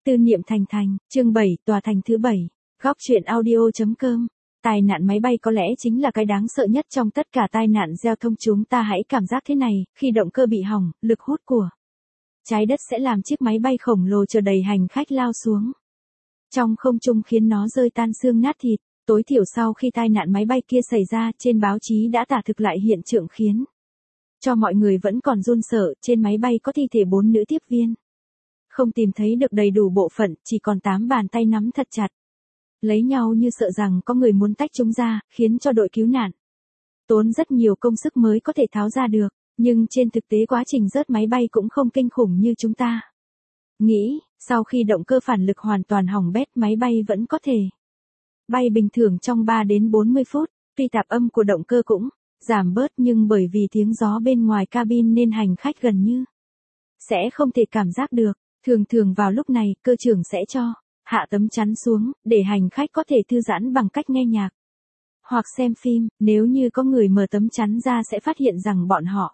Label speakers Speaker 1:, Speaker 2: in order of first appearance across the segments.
Speaker 1: Tư niệm thành thành, chương 7, tòa thành thứ 7. Góc truyện audio.com. Tai nạn máy bay có lẽ chính là cái đáng sợ nhất trong tất cả tai nạn giao thông. Chúng ta hãy cảm giác thế này, khi động cơ bị hỏng, lực hút của trái đất sẽ làm chiếc máy bay khổng lồ chở đầy hành khách lao xuống trong không trung, khiến nó rơi tan xương nát thịt. Tối thiểu sau khi tai nạn máy bay kia xảy ra, trên báo chí đã tả thực lại hiện tượng khiến cho mọi người vẫn còn run sợ. Trên máy bay có thi thể 4 nữ tiếp viên. Không tìm thấy được đầy đủ bộ phận, chỉ còn 8 bàn tay nắm thật chặt lấy nhau như sợ rằng có người muốn tách chúng ra, khiến cho đội cứu nạn tốn rất nhiều công sức mới có thể tháo ra được. Nhưng trên thực tế quá trình rớt máy bay cũng không kinh khủng như chúng ta nghĩ. Sau khi động cơ phản lực hoàn toàn hỏng bét, máy bay vẫn có thể bay bình thường trong 3 đến 40 phút. Tuy tạp âm của động cơ cũng giảm bớt, nhưng bởi vì tiếng gió bên ngoài cabin nên hành khách gần như sẽ không thể cảm giác được. Thường thường vào lúc này, cơ trưởng sẽ cho hạ tấm chắn xuống, để hành khách có thể thư giãn bằng cách nghe nhạc hoặc xem phim. Nếu như có người mở tấm chắn ra sẽ phát hiện rằng bọn họ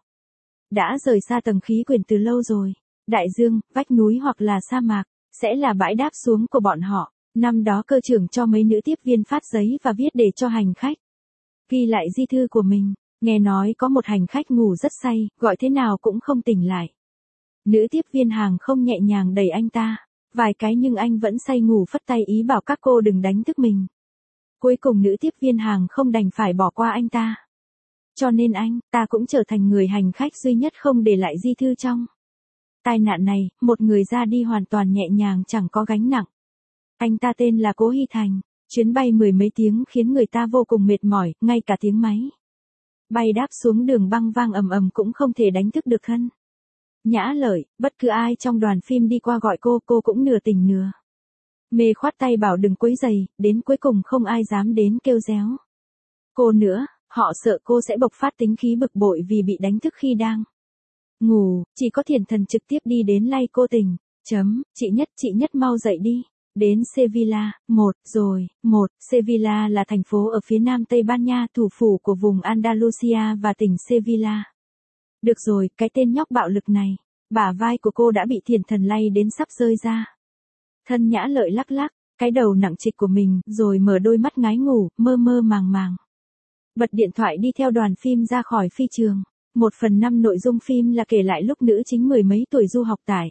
Speaker 1: đã rời xa tầng khí quyển từ lâu rồi. Đại dương, vách núi hoặc là sa mạc sẽ là bãi đáp xuống của bọn họ. Năm đó cơ trưởng cho mấy nữ tiếp viên phát giấy và viết để cho hành khách ghi lại di thư của mình. Nghe nói có một hành khách ngủ rất say, gọi thế nào cũng không tỉnh lại. Nữ tiếp viên hàng không nhẹ nhàng đẩy anh ta vài cái, nhưng anh vẫn say ngủ, phất tay ý bảo các cô đừng đánh thức mình. Cuối cùng nữ tiếp viên hàng không đành phải bỏ qua anh ta. Cho nên anh ta cũng trở thành người hành khách duy nhất không để lại di thư trong tai nạn này. Một người ra đi hoàn toàn nhẹ nhàng, chẳng có gánh nặng. Anh ta tên là Cố Hy Thành. Chuyến bay 10 mấy tiếng khiến người ta vô cùng mệt mỏi, ngay cả tiếng máy bay đáp xuống đường băng vang ầm ầm cũng không thể đánh thức được thân Nhã Lợi. Bất cứ ai trong đoàn phim đi qua gọi cô cũng nửa tỉnh nửa mê, khoát tay bảo đừng quấy rầy. Đến cuối cùng không ai dám đến kêu réo cô nữa. Họ sợ cô sẽ bộc phát tính khí bực bội vì bị đánh thức khi đang ngủ. Chỉ có Thiền Thần trực tiếp đi đến lay cô tỉnh. Chị Nhất mau dậy đi. Đến Sevilla. Sevilla là thành phố ở phía nam Tây Ban Nha, thủ phủ của vùng Andalusia và tỉnh Sevilla. Được rồi, cái tên nhóc bạo lực này. Bả vai của cô đã bị Thiền Thần lay đến sắp rơi ra. Thân Nhã Lợi lắc lắc cái đầu nặng trịch của mình, rồi mở đôi mắt ngái ngủ, mơ mơ màng màng bật điện thoại đi theo đoàn phim ra khỏi phi trường. 1/5 nội dung phim là kể lại lúc nữ chính 10 mấy tuổi du học tại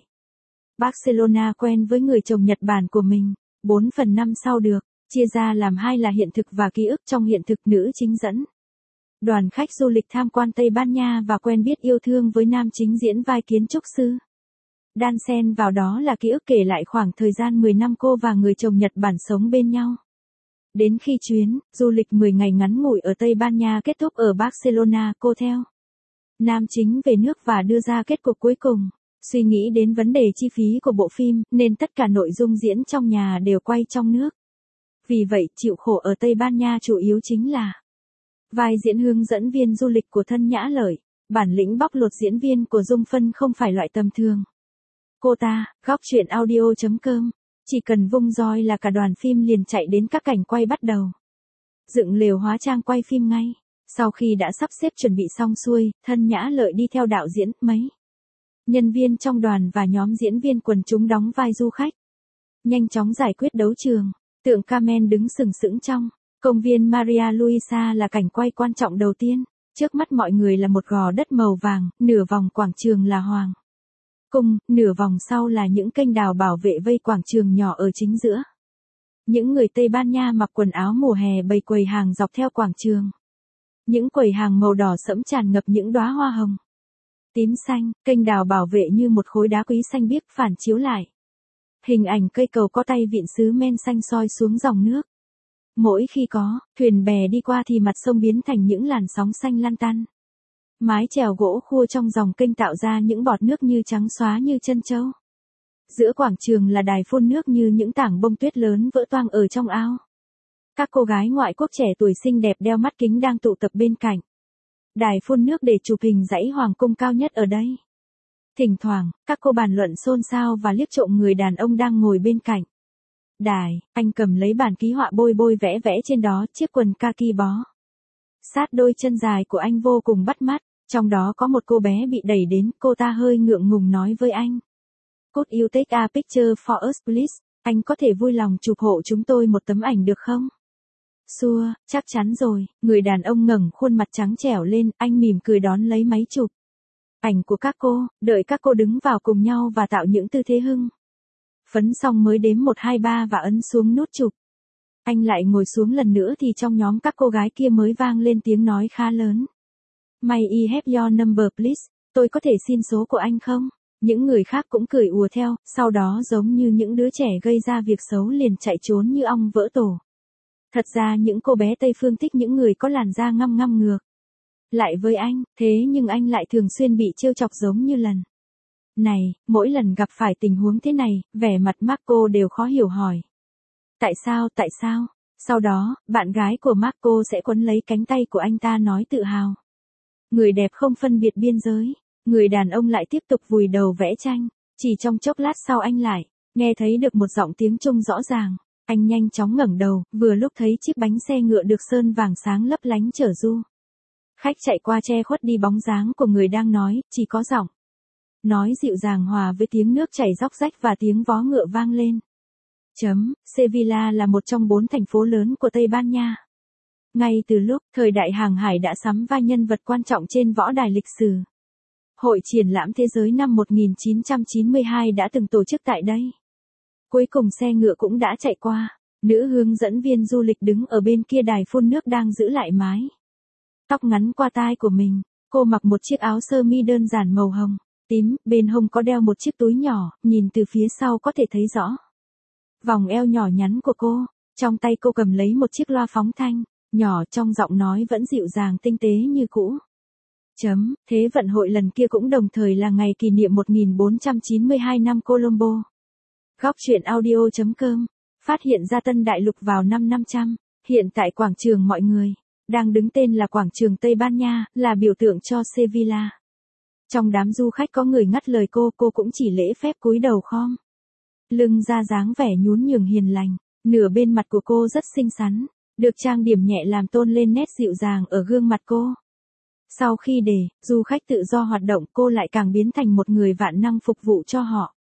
Speaker 1: Barcelona quen với người chồng Nhật Bản của mình. 4/5 sau được chia ra làm hai là hiện thực và ký ức. Trong hiện thực, nữ chính dẫn đoàn khách du lịch tham quan Tây Ban Nha và quen biết yêu thương với nam chính diễn vai kiến trúc sư. Đan xen vào đó là ký ức kể lại khoảng thời gian 10 năm cô và người chồng Nhật Bản sống bên nhau. Đến khi chuyến du lịch 10 ngày ngắn ngủi ở Tây Ban Nha kết thúc ở Barcelona, cô theo nam chính về nước và đưa ra kết cục cuối cùng. Suy nghĩ đến vấn đề chi phí của bộ phim, nên tất cả nội dung diễn trong nhà đều quay trong nước. Vì vậy, chịu khổ ở Tây Ban Nha chủ yếu chính là vai diễn hướng dẫn viên du lịch của thân Nhã Lợi. Bản lĩnh bóc lột diễn viên của Dung Phân không phải loại tầm thường. Cô ta, góc truyện audio.com. Chỉ cần vung roi là cả đoàn phim liền chạy đến các cảnh quay bắt đầu dựng lều hóa trang quay phim ngay. Sau khi đã sắp xếp chuẩn bị xong xuôi, thân Nhã Lợi đi theo đạo diễn, mấy nhân viên trong đoàn và nhóm diễn viên quần chúng đóng vai du khách nhanh chóng giải quyết đấu trường. Tượng Carmen đứng sừng sững trong công viên Maria Luisa là cảnh quay quan trọng đầu tiên. Trước mắt mọi người là một gò đất màu vàng, nửa vòng quảng trường là hoàng cung, nửa vòng sau là những kênh đào bảo vệ vây quảng trường nhỏ ở chính giữa. Những người Tây Ban Nha mặc quần áo mùa hè bày quầy hàng dọc theo quảng trường. Những quầy hàng màu đỏ sẫm tràn ngập những đóa hoa hồng, tím xanh. Kênh đào bảo vệ như một khối đá quý xanh biếc phản chiếu lại hình ảnh cây cầu có tay vịn sứ men xanh soi xuống dòng nước. Mỗi khi có thuyền bè đi qua thì mặt sông biến thành những làn sóng xanh lan tăn. Mái chèo gỗ khua trong dòng kênh tạo ra những bọt nước như trắng xóa như chân trâu. Giữa quảng trường là đài phun nước như những tảng bông tuyết lớn vỡ toang ở trong ao. Các cô gái ngoại quốc trẻ tuổi xinh đẹp đeo mắt kính đang tụ tập bên cạnh đài phun nước để chụp hình dãy hoàng cung cao nhất ở đây. Thỉnh thoảng, các cô bàn luận xôn xao và liếc trộm người đàn ông đang ngồi bên cạnh đài. Anh cầm lấy bản ký họa bôi vẽ trên đó chiếc quần kaki bó sát đôi chân dài của anh vô cùng bắt mắt. Trong đó có một cô bé bị đẩy đến, cô ta hơi ngượng ngùng nói với anh. Could you take a picture for us please? Anh có thể vui lòng chụp hộ chúng tôi một tấm ảnh được không? Sure, chắc chắn rồi. Người đàn ông ngẩng khuôn mặt trắng trẻo lên, anh mỉm cười đón lấy máy chụp ảnh của các cô, đợi các cô đứng vào cùng nhau và tạo những tư thế hưng phấn xong mới đếm 1 2 3 và ấn xuống nút chụp. Anh lại ngồi xuống lần nữa thì trong nhóm các cô gái kia mới vang lên tiếng nói khá lớn. May I have your number please? Tôi có thể xin số của anh không? Những người khác cũng cười ùa theo, sau đó giống như những đứa trẻ gây ra việc xấu liền chạy trốn như ong vỡ tổ. Thật ra những cô bé Tây Phương thích những người có làn da ngăm ngăm ngược lại với anh, thế nhưng anh lại thường xuyên bị trêu chọc giống như lần này. Mỗi lần gặp phải tình huống thế này, vẻ mặt Marco đều khó hiểu hỏi. Tại sao? Sau đó, bạn gái của Marco sẽ quấn lấy cánh tay của anh ta nói tự hào. Người đẹp không phân biệt biên giới. Người đàn ông lại tiếp tục vùi đầu vẽ tranh. Chỉ trong chốc lát sau anh lại nghe thấy được một giọng tiếng Trung rõ ràng. Anh nhanh chóng ngẩng đầu, vừa lúc thấy chiếc bánh xe ngựa được sơn vàng sáng lấp lánh chở du khách chạy qua che khuất đi bóng dáng của người đang nói, chỉ có giọng nói dịu dàng hòa với tiếng nước chảy róc rách và tiếng vó ngựa vang lên. Sevilla là một trong 4 thành phố lớn của Tây Ban Nha. Ngay từ lúc thời đại hàng hải đã sắm vai nhân vật quan trọng trên võ đài lịch sử. Hội triển lãm thế giới năm 1992 đã từng tổ chức tại đây. Cuối cùng xe ngựa cũng đã chạy qua. Nữ hướng dẫn viên du lịch đứng ở bên kia đài phun nước đang giữ lại mái tóc ngắn qua tai của mình. Cô mặc một chiếc áo sơ mi đơn giản màu hồng, tím, bên hông có đeo một chiếc túi nhỏ, nhìn từ phía sau có thể thấy rõ vòng eo nhỏ nhắn của cô. Trong tay cô cầm lấy một chiếc loa phóng thanh, nhỏ, trong giọng nói vẫn dịu dàng tinh tế như cũ. Thế vận hội lần kia cũng đồng thời là ngày kỷ niệm 1492 năm Colombo. Góc truyện audio.com phát hiện ra Tân Đại Lục vào năm 500. Hiện tại quảng trường mọi người đang đứng tên là quảng trường Tây Ban Nha, là biểu tượng cho Sevilla. Trong đám du khách có người ngắt lời cô cũng chỉ lễ phép cúi đầu khom lưng ra, dáng vẻ nhún nhường hiền lành. Nửa bên mặt của cô rất xinh xắn, được trang điểm nhẹ làm tôn lên nét dịu dàng ở gương mặt cô. Sau khi để du khách tự do hoạt động, cô lại càng biến thành một người vạn năng phục vụ cho họ.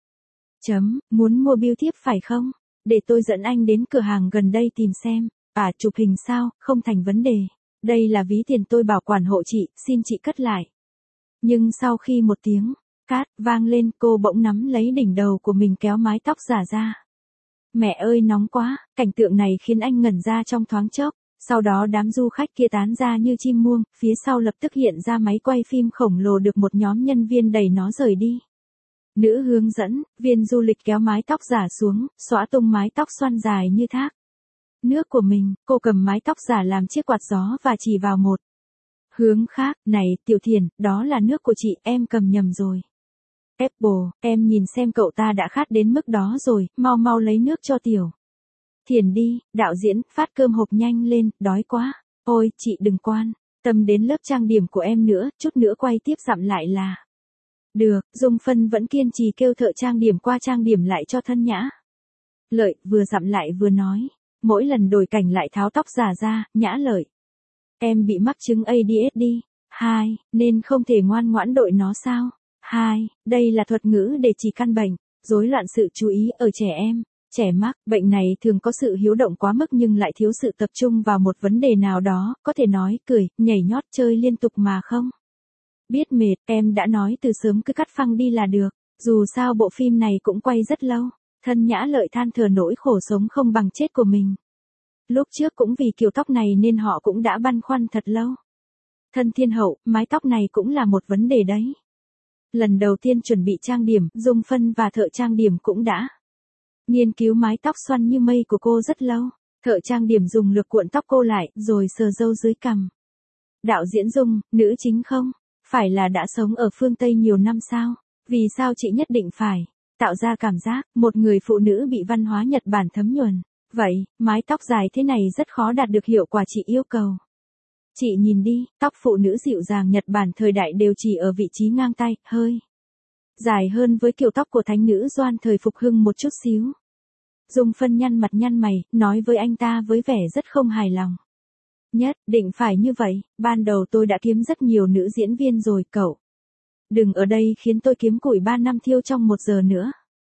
Speaker 1: Muốn mua bưu thiếp phải không? Để tôi dẫn anh đến cửa hàng gần đây tìm xem. Chụp hình sao? Không thành vấn đề. Đây là ví tiền tôi bảo quản hộ chị, xin chị cất lại. Nhưng sau khi một tiếng cát vang lên, cô bỗng nắm lấy đỉnh đầu của mình kéo mái tóc giả ra. Mẹ ơi, nóng quá! Cảnh tượng này khiến anh ngẩn ra trong thoáng chốc. Sau đó đám du khách kia tán ra như chim muông, phía sau lập tức hiện ra máy quay phim khổng lồ được một nhóm nhân viên đẩy nó rời đi. Nữ hướng dẫn viên du lịch kéo mái tóc giả xuống, xõa tung mái tóc xoăn dài như thác nước của mình. Cô cầm mái tóc giả làm chiếc quạt gió và chỉ vào một hướng khác. Này, Tiểu Thiền, đó là nước của chị, em cầm nhầm rồi. Apple, em nhìn xem cậu ta đã khát đến mức đó rồi, mau lấy nước cho Tiểu Thiền đi. Đạo diễn, phát cơm hộp nhanh lên, đói quá. Ôi, chị đừng quan tâm đến lớp trang điểm của em nữa, chút nữa quay tiếp dặm lại là được. Dung Phân vẫn kiên trì kêu thợ trang điểm qua trang điểm lại cho thân nhã Lợi, vừa dặm lại vừa nói. Mỗi lần đổi cảnh lại tháo tóc giả ra. Nhã Lợi, em bị mắc chứng ADHD. 2, nên không thể ngoan ngoãn đội nó sao? 2, đây là thuật ngữ để chỉ căn bệnh rối loạn sự chú ý ở trẻ em. Trẻ mắc bệnh này thường có sự hiếu động quá mức nhưng lại thiếu sự tập trung vào một vấn đề nào đó, có thể nói, cười, nhảy nhót, chơi liên tục mà không biết mệt. Em đã nói từ sớm cứ cắt phăng đi là được, dù sao bộ phim này cũng quay rất lâu. Thân Nhã Lợi than thở nỗi khổ sống không bằng chết của mình. Lúc trước cũng vì kiểu tóc này nên họ cũng đã băn khoăn thật lâu. Thân Thiên Hậu, mái tóc này cũng là một vấn đề đấy. Lần đầu tiên chuẩn bị trang điểm, Dung Phân và thợ trang điểm cũng đã nghiên cứu mái tóc xoăn như mây của cô rất lâu. Thợ trang điểm dùng lược cuộn tóc cô lại, rồi sờ râu dưới cằm. Đạo diễn Dung, nữ chính không phải là đã sống ở phương Tây nhiều năm sao? Vì sao chị nhất định phải tạo ra cảm giác một người phụ nữ bị văn hóa Nhật Bản thấm nhuần? Vậy, mái tóc dài thế này rất khó đạt được hiệu quả chị yêu cầu. Chị nhìn đi, tóc phụ nữ dịu dàng Nhật Bản thời đại đều chỉ ở vị trí ngang tay, hơi dài hơn với kiểu tóc của thánh nữ Doan thời phục hưng một chút xíu. Dung Phân nhăn mặt nhăn mày, nói với anh ta với vẻ rất không hài lòng. Nhất định phải như vậy, ban đầu tôi đã kiếm rất nhiều nữ diễn viên rồi, cậu đừng ở đây khiến tôi kiếm củi 3 năm thiêu trong 1 giờ nữa.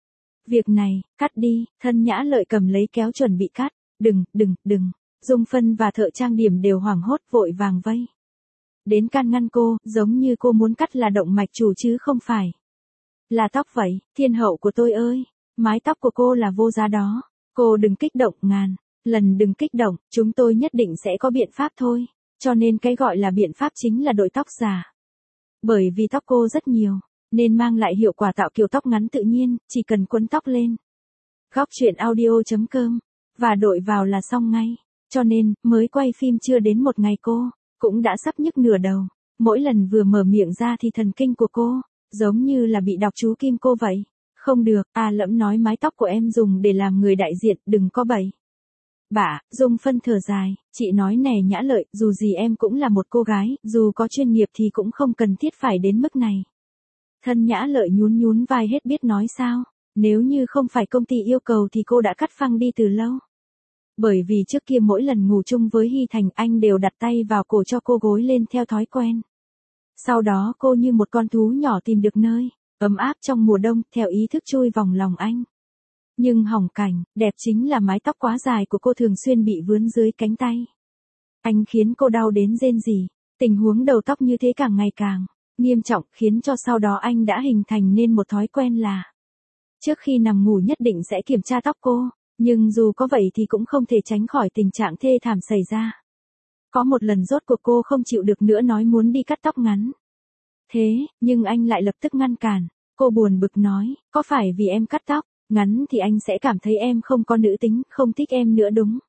Speaker 1: Việc này, cắt đi, Thân Nhã Lợi cầm lấy kéo chuẩn bị cắt. Đừng. Dung Phân và thợ trang điểm đều hoảng hốt vội vàng vây đến can ngăn cô, giống như cô muốn cắt là động mạch chủ chứ không phải là tóc vậy. Thiên hậu của tôi ơi, mái tóc của cô là vô giá đó. Cô đừng kích động, ngàn lần đừng kích động, chúng tôi nhất định sẽ có biện pháp thôi. Cho nên cái gọi là biện pháp chính là đội tóc giả. Bởi vì tóc cô rất nhiều, nên mang lại hiệu quả tạo kiểu tóc ngắn tự nhiên, chỉ cần quấn tóc lên. Góc truyện audio.com và đội vào là xong ngay. Cho nên, mới quay phim chưa đến một ngày cô cũng đã sắp nhức nửa đầu. Mỗi lần vừa mở miệng ra thì thần kinh của cô giống như là bị đọc chú kim cô vậy. Không được, Lẫm nói mái tóc của em dùng để làm người đại diện, đừng có bậy bạ. Dung Phân thở dài, chị nói nè Nhã Lợi, dù gì em cũng là một cô gái, dù có chuyên nghiệp thì cũng không cần thiết phải đến mức này. Thân Nhã Lợi nhún vai hết biết nói sao. Nếu như không phải công ty yêu cầu thì cô đã cắt phăng đi từ lâu. Bởi vì trước kia mỗi lần ngủ chung với Hy Thành anh đều đặt tay vào cổ cho cô gối lên theo thói quen. Sau đó cô như một con thú nhỏ tìm được nơi ấm áp trong mùa đông, theo ý thức chui vòng lòng anh. Nhưng hỏng cảnh, đẹp chính là mái tóc quá dài của cô thường xuyên bị vướn dưới cánh tay. Anh khiến cô đau đến rên rỉ. Tình huống đầu tóc như thế càng ngày càng nghiêm trọng, khiến cho sau đó anh đã hình thành nên một thói quen là trước khi nằm ngủ nhất định sẽ kiểm tra tóc cô. Nhưng dù có vậy thì cũng không thể tránh khỏi tình trạng thê thảm xảy ra. Có một lần rốt cuộc cô không chịu được nữa nói muốn đi cắt tóc ngắn. Thế, nhưng anh lại lập tức ngăn cản. Cô buồn bực nói, có phải vì em cắt tóc ngắn thì anh sẽ cảm thấy em không có nữ tính, không thích em nữa đúng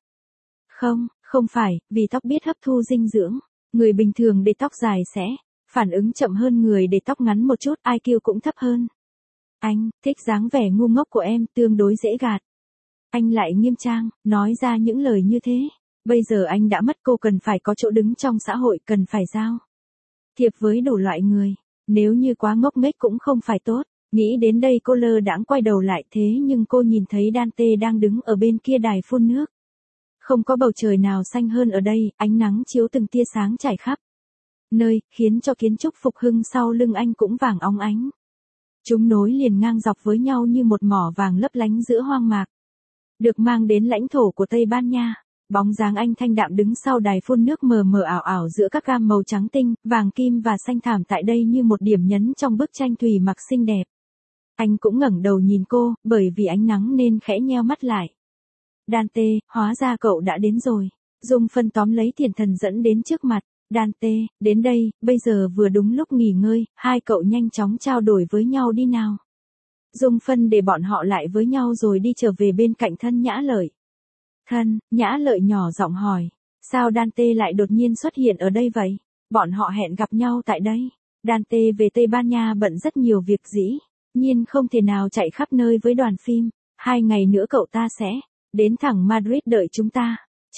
Speaker 1: không phải, vì tóc biết hấp thu dinh dưỡng. Người bình thường để tóc dài sẽ phản ứng chậm hơn người để tóc ngắn một chút, IQ cũng thấp hơn. Anh thích dáng vẻ ngu ngốc của em, tương đối dễ gạt. Anh lại nghiêm trang, nói ra những lời như thế. Bây giờ anh đã mất cô, cần phải có chỗ đứng trong xã hội, cần phải giao thiệp với đủ loại người. Nếu như quá ngốc nghếch cũng không phải tốt. Nghĩ đến đây cô lơ đãng quay đầu lại, thế nhưng cô nhìn thấy Dante đang đứng ở bên kia đài phun nước. Không có bầu trời nào xanh hơn ở đây, ánh nắng chiếu từng tia sáng trải khắp nơi, khiến cho kiến trúc phục hưng sau lưng anh cũng vàng óng ánh. Chúng nối liền ngang dọc với nhau như một mỏ vàng lấp lánh giữa hoang mạc. Được mang đến lãnh thổ của Tây Ban Nha. Bóng dáng anh thanh đạm đứng sau đài phun nước mờ mờ ảo ảo giữa các gam màu trắng tinh, vàng kim và xanh thảm tại đây như một điểm nhấn trong bức tranh thủy mặc xinh đẹp. Anh cũng ngẩng đầu nhìn cô, bởi vì ánh nắng nên khẽ nheo mắt lại. Dante, hóa ra cậu đã đến rồi. Dung Phân tóm lấy Thiển Thần dẫn đến trước mặt. Dante, đến đây, bây giờ vừa đúng lúc nghỉ ngơi, hai cậu nhanh chóng trao đổi với nhau đi nào. Dung Phân để bọn họ lại với nhau rồi đi trở về bên cạnh Thân Nhã Lợi. Thân Nhã Lợi nhỏ giọng hỏi, sao Dante lại đột nhiên xuất hiện ở đây vậy? Bọn họ hẹn gặp nhau tại đây. Dante về Tây Ban Nha bận rất nhiều việc dĩ nhiên không thể nào chạy khắp nơi với đoàn phim. 2 ngày nữa cậu ta sẽ đến thẳng Madrid đợi chúng ta.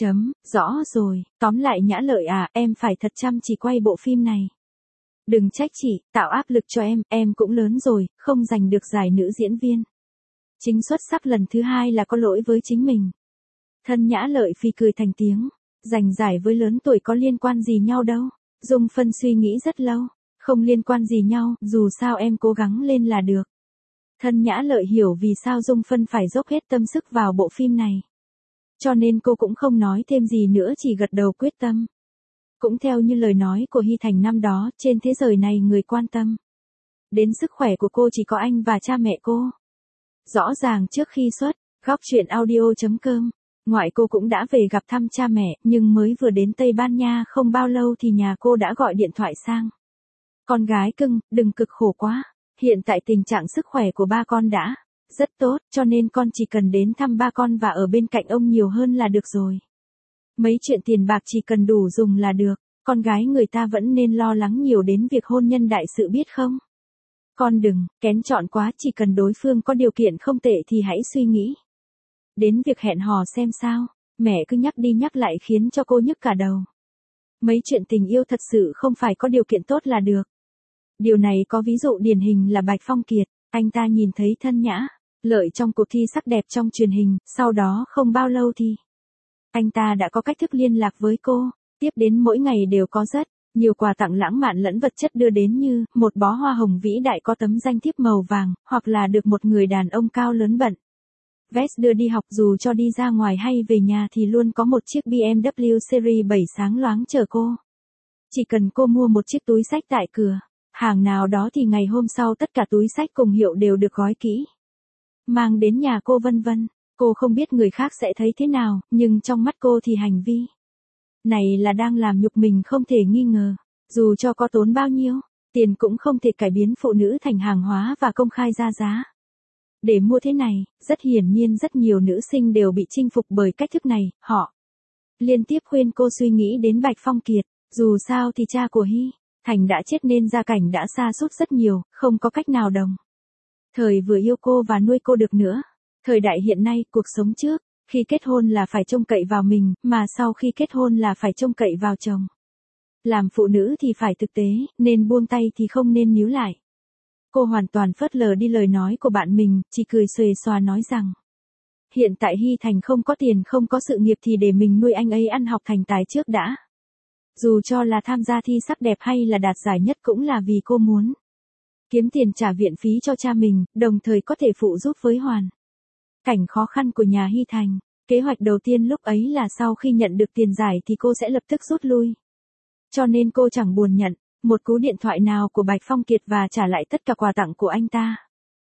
Speaker 1: Rõ rồi, tóm lại Nhã Lợi em phải thật chăm chỉ quay bộ phim này. Đừng trách chị, tạo áp lực cho em cũng lớn rồi, không giành được giải nữ diễn viên chính xuất sắc lần thứ 2 là có lỗi với chính mình. Thân Nhã Lợi phì cười thành tiếng, giành giải với lớn tuổi có liên quan gì nhau đâu. Dung Phân suy nghĩ rất lâu, không liên quan gì nhau, dù sao em cố gắng lên là được. Thân Nhã Lợi hiểu vì sao Dung Phân phải dốc hết tâm sức vào bộ phim này. Cho nên cô cũng không nói thêm gì nữa, chỉ gật đầu quyết tâm. Cũng theo như lời nói của Hy Thành năm đó, trên thế giới này người quan tâm đến sức khỏe của cô chỉ có anh và cha mẹ cô. Rõ ràng trước khi xuất, góc truyện audio.com, ngoại cô cũng đã về gặp thăm cha mẹ, nhưng mới vừa đến Tây Ban Nha không bao lâu thì nhà cô đã gọi điện thoại sang. Con gái cưng, đừng cực khổ quá. Hiện tại tình trạng sức khỏe của ba con đã rất tốt, cho nên con chỉ cần đến thăm ba con và ở bên cạnh ông nhiều hơn là được rồi. Mấy chuyện tiền bạc chỉ cần đủ dùng là được, con gái người ta vẫn nên lo lắng nhiều đến việc hôn nhân đại sự biết không? Con đừng kén chọn quá, chỉ cần đối phương có điều kiện không tệ thì hãy suy nghĩ đến việc hẹn hò xem sao. Mẹ cứ nhắc đi nhắc lại khiến cho cô nhức cả đầu. Mấy chuyện tình yêu thật sự không phải có điều kiện tốt là được. Điều này có ví dụ điển hình là Bạch Phong Kiệt, anh ta nhìn thấy Thân Nhã Lợi trong cuộc thi sắc đẹp trong truyền hình, sau đó không bao lâu thì anh ta đã có cách thức liên lạc với cô, tiếp đến mỗi ngày đều có rất Nhiều quà tặng lãng mạn lẫn vật chất đưa đến như một bó hoa hồng vĩ đại có tấm danh thiếp màu vàng, hoặc là được một người đàn ông cao lớn bận vest đưa đi học, dù cho đi ra ngoài hay về nhà thì luôn có một chiếc BMW Series 7 sáng loáng chờ cô. Chỉ cần cô mua một chiếc túi xách tại cửa hàng nào đó thì ngày hôm sau tất cả túi xách cùng hiệu đều được gói kỹ, mang đến nhà cô vân vân. Cô không biết người khác sẽ thấy thế nào, nhưng trong mắt cô thì hành vi này là đang làm nhục mình không thể nghi ngờ. Dù cho có tốn bao nhiêu tiền cũng không thể cải biến phụ nữ thành hàng hóa và công khai ra giá để mua thế này. Rất hiển nhiên rất nhiều nữ sinh đều bị chinh phục bởi cách thức này. Họ liên tiếp khuyên cô suy nghĩ đến Bạch Phong Kiệt. Dù sao thì cha của Hy Thành đã chết nên gia cảnh đã sa sút rất nhiều, không có cách nào đồng thời vừa yêu cô và nuôi cô được nữa. Thời đại hiện nay, cuộc sống trước khi kết hôn là phải trông cậy vào mình, mà sau khi kết hôn là phải trông cậy vào chồng. Làm phụ nữ thì phải thực tế, nên buông tay thì không nên níu lại. Cô hoàn toàn phớt lờ đi lời nói của bạn mình, chỉ cười xuề xòa nói rằng hiện tại Hy Thành không có tiền không có sự nghiệp thì để mình nuôi anh ấy ăn học thành tài trước đã. Dù cho là tham gia thi sắc đẹp hay là đạt giải nhất cũng là vì cô muốn kiếm tiền trả viện phí cho cha mình, đồng thời có thể phụ giúp với hoàn cảnh khó khăn của nhà Hy Thành. Kế hoạch đầu tiên lúc ấy là sau khi nhận được tiền giải thì cô sẽ lập tức rút lui. Cho nên cô chẳng buồn nhận một cú điện thoại nào của Bạch Phong Kiệt và trả lại tất cả quà tặng của anh ta.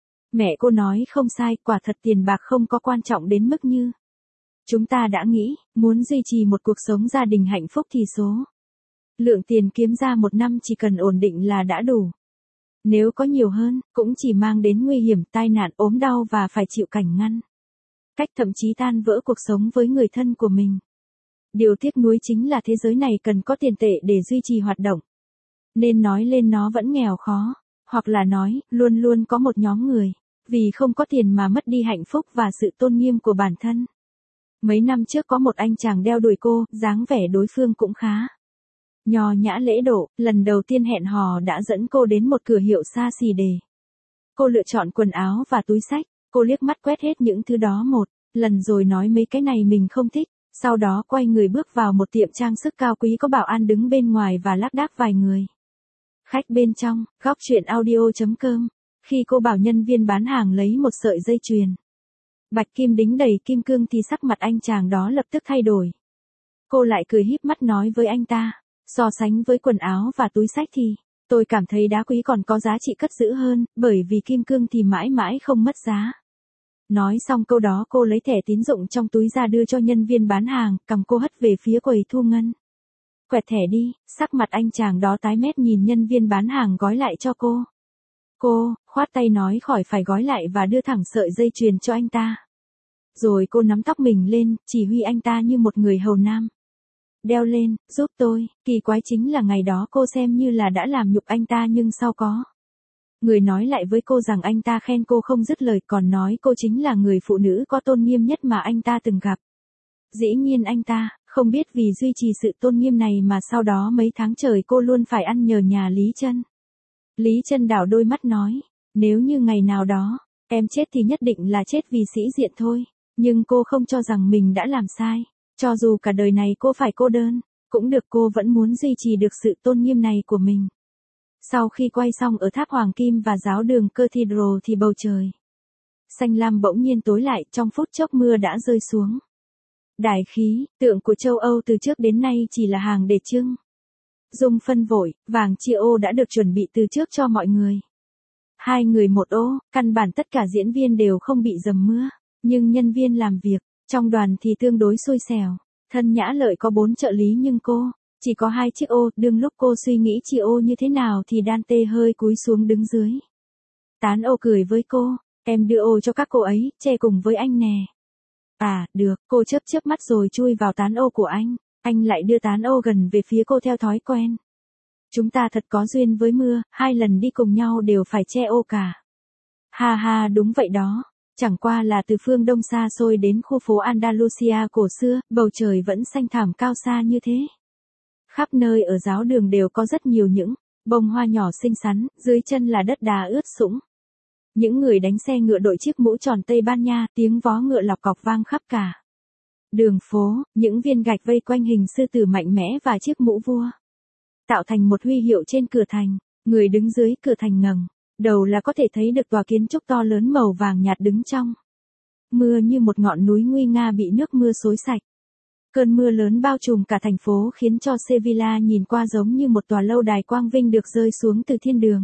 Speaker 1: Mẹ cô nói không sai, quả thật tiền bạc không có quan trọng đến mức như chúng ta đã nghĩ. Muốn duy trì một cuộc sống gia đình hạnh phúc thì số lượng tiền kiếm ra một năm chỉ cần ổn định là đã đủ. Nếu có nhiều hơn, cũng chỉ mang đến nguy hiểm, tai nạn, ốm đau và phải chịu cảnh ngăn cách, thậm chí tan vỡ cuộc sống với người thân của mình. Điều tiếc nuối chính là thế giới này cần có tiền tệ để duy trì hoạt động. Nên nói lên nó vẫn nghèo khó, hoặc là nói, luôn luôn có một nhóm người vì không có tiền mà mất đi hạnh phúc và sự tôn nghiêm của bản thân. Mấy năm trước có một anh chàng đeo đuổi cô, dáng vẻ đối phương cũng khá nho nhã lễ độ. Lần đầu tiên hẹn hò đã dẫn cô đến một cửa hiệu xa xỉ để cô lựa chọn quần áo và túi xách. Cô liếc mắt quét hết những thứ đó một lần rồi nói mấy cái này mình không thích. Sau đó quay người bước vào một tiệm trang sức cao quý có bảo an đứng bên ngoài và lác đác vài người khách bên trong. Góc truyện audio.com. Khi cô bảo nhân viên bán hàng lấy một sợi dây chuyền bạch kim đính đầy kim cương thì sắc mặt anh chàng đó lập tức thay đổi. Cô lại cười híp mắt nói với anh ta, so sánh với quần áo và túi xách thì tôi cảm thấy đá quý còn có giá trị cất giữ hơn, bởi vì kim cương thì mãi mãi không mất giá. Nói xong câu đó cô lấy thẻ tín dụng trong túi ra đưa cho nhân viên bán hàng, cầm cô hất về phía quầy thu ngân. Quẹt thẻ đi. Sắc mặt anh chàng đó tái mét nhìn nhân viên bán hàng gói lại cho cô. Cô khoát tay nói khỏi phải gói lại và đưa thẳng sợi dây chuyền cho anh ta. Rồi cô nắm tóc mình lên, chỉ huy anh ta như một người hầu nam. Đeo lên, giúp tôi. Kỳ quái chính là ngày đó cô xem như là đã làm nhục anh ta, nhưng sau có người nói lại với cô rằng anh ta khen cô không dứt lời, còn nói cô chính là người phụ nữ có tôn nghiêm nhất mà anh ta từng gặp. Dĩ nhiên anh ta không biết vì duy trì sự tôn nghiêm này mà sau đó mấy tháng trời cô luôn phải ăn nhờ nhà Lý Trân. Lý Trân đảo đôi mắt nói, nếu như ngày nào đó em chết thì nhất định là chết vì sĩ diện thôi. Nhưng cô không cho rằng mình đã làm sai. Cho dù cả đời này cô phải cô đơn, cũng được, cô vẫn muốn duy trì được sự tôn nghiêm này của mình. Sau khi quay xong ở tháp Hoàng Kim và giáo đường Cathedral thì bầu trời xanh lam bỗng nhiên tối lại, trong phút chốc mưa đã rơi xuống. Đài khí tượng của châu Âu từ trước đến nay chỉ là hàng để trưng dung phân vội, vàng chia ô đã được chuẩn bị từ trước cho mọi người. 2 người một ô, căn bản tất cả diễn viên đều không bị dầm mưa, nhưng nhân viên làm việc trong đoàn thì tương đối xui xẻo. Thân Nhã Lợi có 4 trợ lý nhưng cô chỉ có 2 chiếc ô. Đương lúc cô suy nghĩ chia ô như thế nào thì Dante hơi cúi xuống đứng dưới tán ô cười với cô, em đưa ô cho các cô ấy, che cùng với anh nè. À, được. Cô chớp chớp mắt rồi chui vào tán ô của anh. Anh lại đưa tán ô gần về phía cô theo thói quen. Chúng ta thật có duyên với mưa, 2 lần đi cùng nhau đều phải che ô cả. Ha ha, đúng vậy đó. Chẳng qua là từ phương Đông xa xôi đến khu phố Andalusia cổ xưa, bầu trời vẫn xanh thẳm cao xa như thế. Khắp nơi ở giáo đường đều có rất nhiều những bông hoa nhỏ xinh xắn, dưới chân là đất đá ướt sũng. Những người đánh xe ngựa đội chiếc mũ tròn Tây Ban Nha, tiếng vó ngựa lọc cọc vang khắp cả đường phố, những viên gạch vây quanh hình sư tử mạnh mẽ và chiếc mũ vua tạo thành một huy hiệu trên cửa thành. Người đứng dưới cửa thành ngẩng đầu là có thể thấy được tòa kiến trúc to lớn màu vàng nhạt đứng trong mưa như một ngọn núi nguy nga bị nước mưa xối sạch. Cơn mưa lớn bao trùm cả thành phố khiến cho Sevilla nhìn qua giống như một tòa lâu đài quang vinh được rơi xuống từ thiên đường.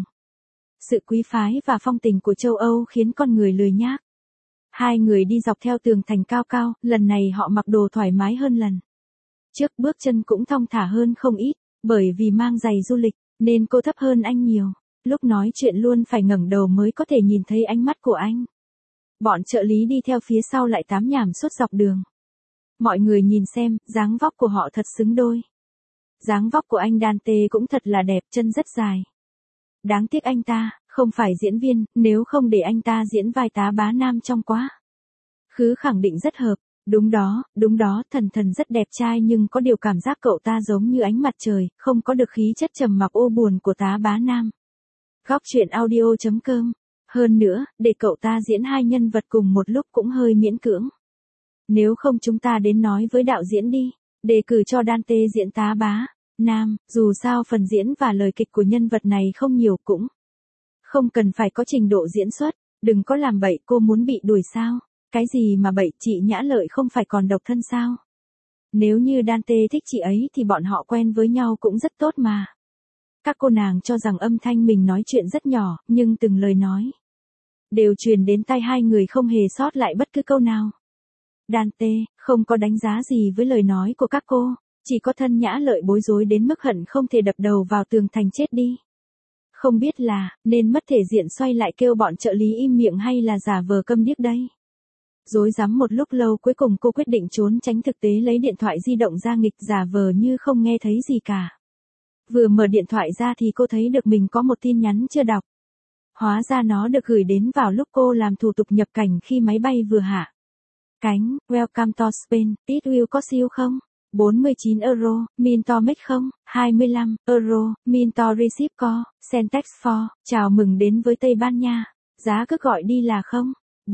Speaker 1: Sự quý phái và phong tình của châu Âu khiến con người lười nhác. Hai người đi dọc theo tường thành cao cao, lần này họ mặc đồ thoải mái hơn lần trước, bước chân cũng thong thả hơn không ít, bởi vì mang giày du lịch, nên cô thấp hơn anh nhiều. Lúc nói chuyện luôn phải ngẩng đầu mới có thể nhìn thấy ánh mắt của anh. Bọn trợ lý đi theo phía sau lại tám nhảm suốt dọc đường. Mọi người nhìn xem, dáng vóc của họ thật xứng đôi. Dáng vóc của anh Dante cũng thật là đẹp, chân rất dài. Đáng tiếc anh ta không phải diễn viên, nếu không để anh ta diễn vai tá bá nam trong quá khứ khẳng định rất hợp. Đúng đó, thần thần rất đẹp trai nhưng có điều cảm giác cậu ta giống như ánh mặt trời, không có được khí chất trầm mặc ô buồn của tá bá nam. Góc truyện audio.com. Hơn nữa, để cậu ta diễn hai nhân vật cùng một lúc cũng hơi miễn cưỡng. Nếu không chúng ta đến nói với đạo diễn đi, đề cử cho Dante diễn tá bá nam, dù sao phần diễn và lời kịch của nhân vật này không nhiều, cũng không cần phải có trình độ diễn xuất. Đừng có làm bậy, cô muốn bị đuổi sao? Cái gì mà bậy, chị Nhã Lợi không phải còn độc thân sao? Nếu như Dante thích chị ấy thì bọn họ quen với nhau cũng rất tốt mà. Các cô nàng cho rằng âm thanh mình nói chuyện rất nhỏ, nhưng từng lời nói đều truyền đến tai hai người không hề sót lại bất cứ câu nào. Dante không có đánh giá gì với lời nói của các cô, chỉ có thân Nhã Lợi bối rối đến mức hận không thể đập đầu vào tường thành chết đi. Không biết là nên mất thể diện xoay lại kêu bọn trợ lý im miệng hay là giả vờ câm điếc đây. Rối rắm một lúc lâu cuối cùng cô quyết định trốn tránh thực tế, lấy điện thoại di động ra nghịch giả vờ như không nghe thấy gì cả. Vừa mở điện thoại ra thì cô thấy được mình có một tin nhắn chưa đọc. Hóa ra nó được gửi đến vào lúc cô làm thủ tục nhập cảnh khi máy bay vừa hạ cánh. Welcome to Spain, it will cost you không? 49 euro, mean to make không? 25 euro, mean to receive call, send text for. Chào mừng đến với Tây Ban Nha. Giá cước gọi đi là không?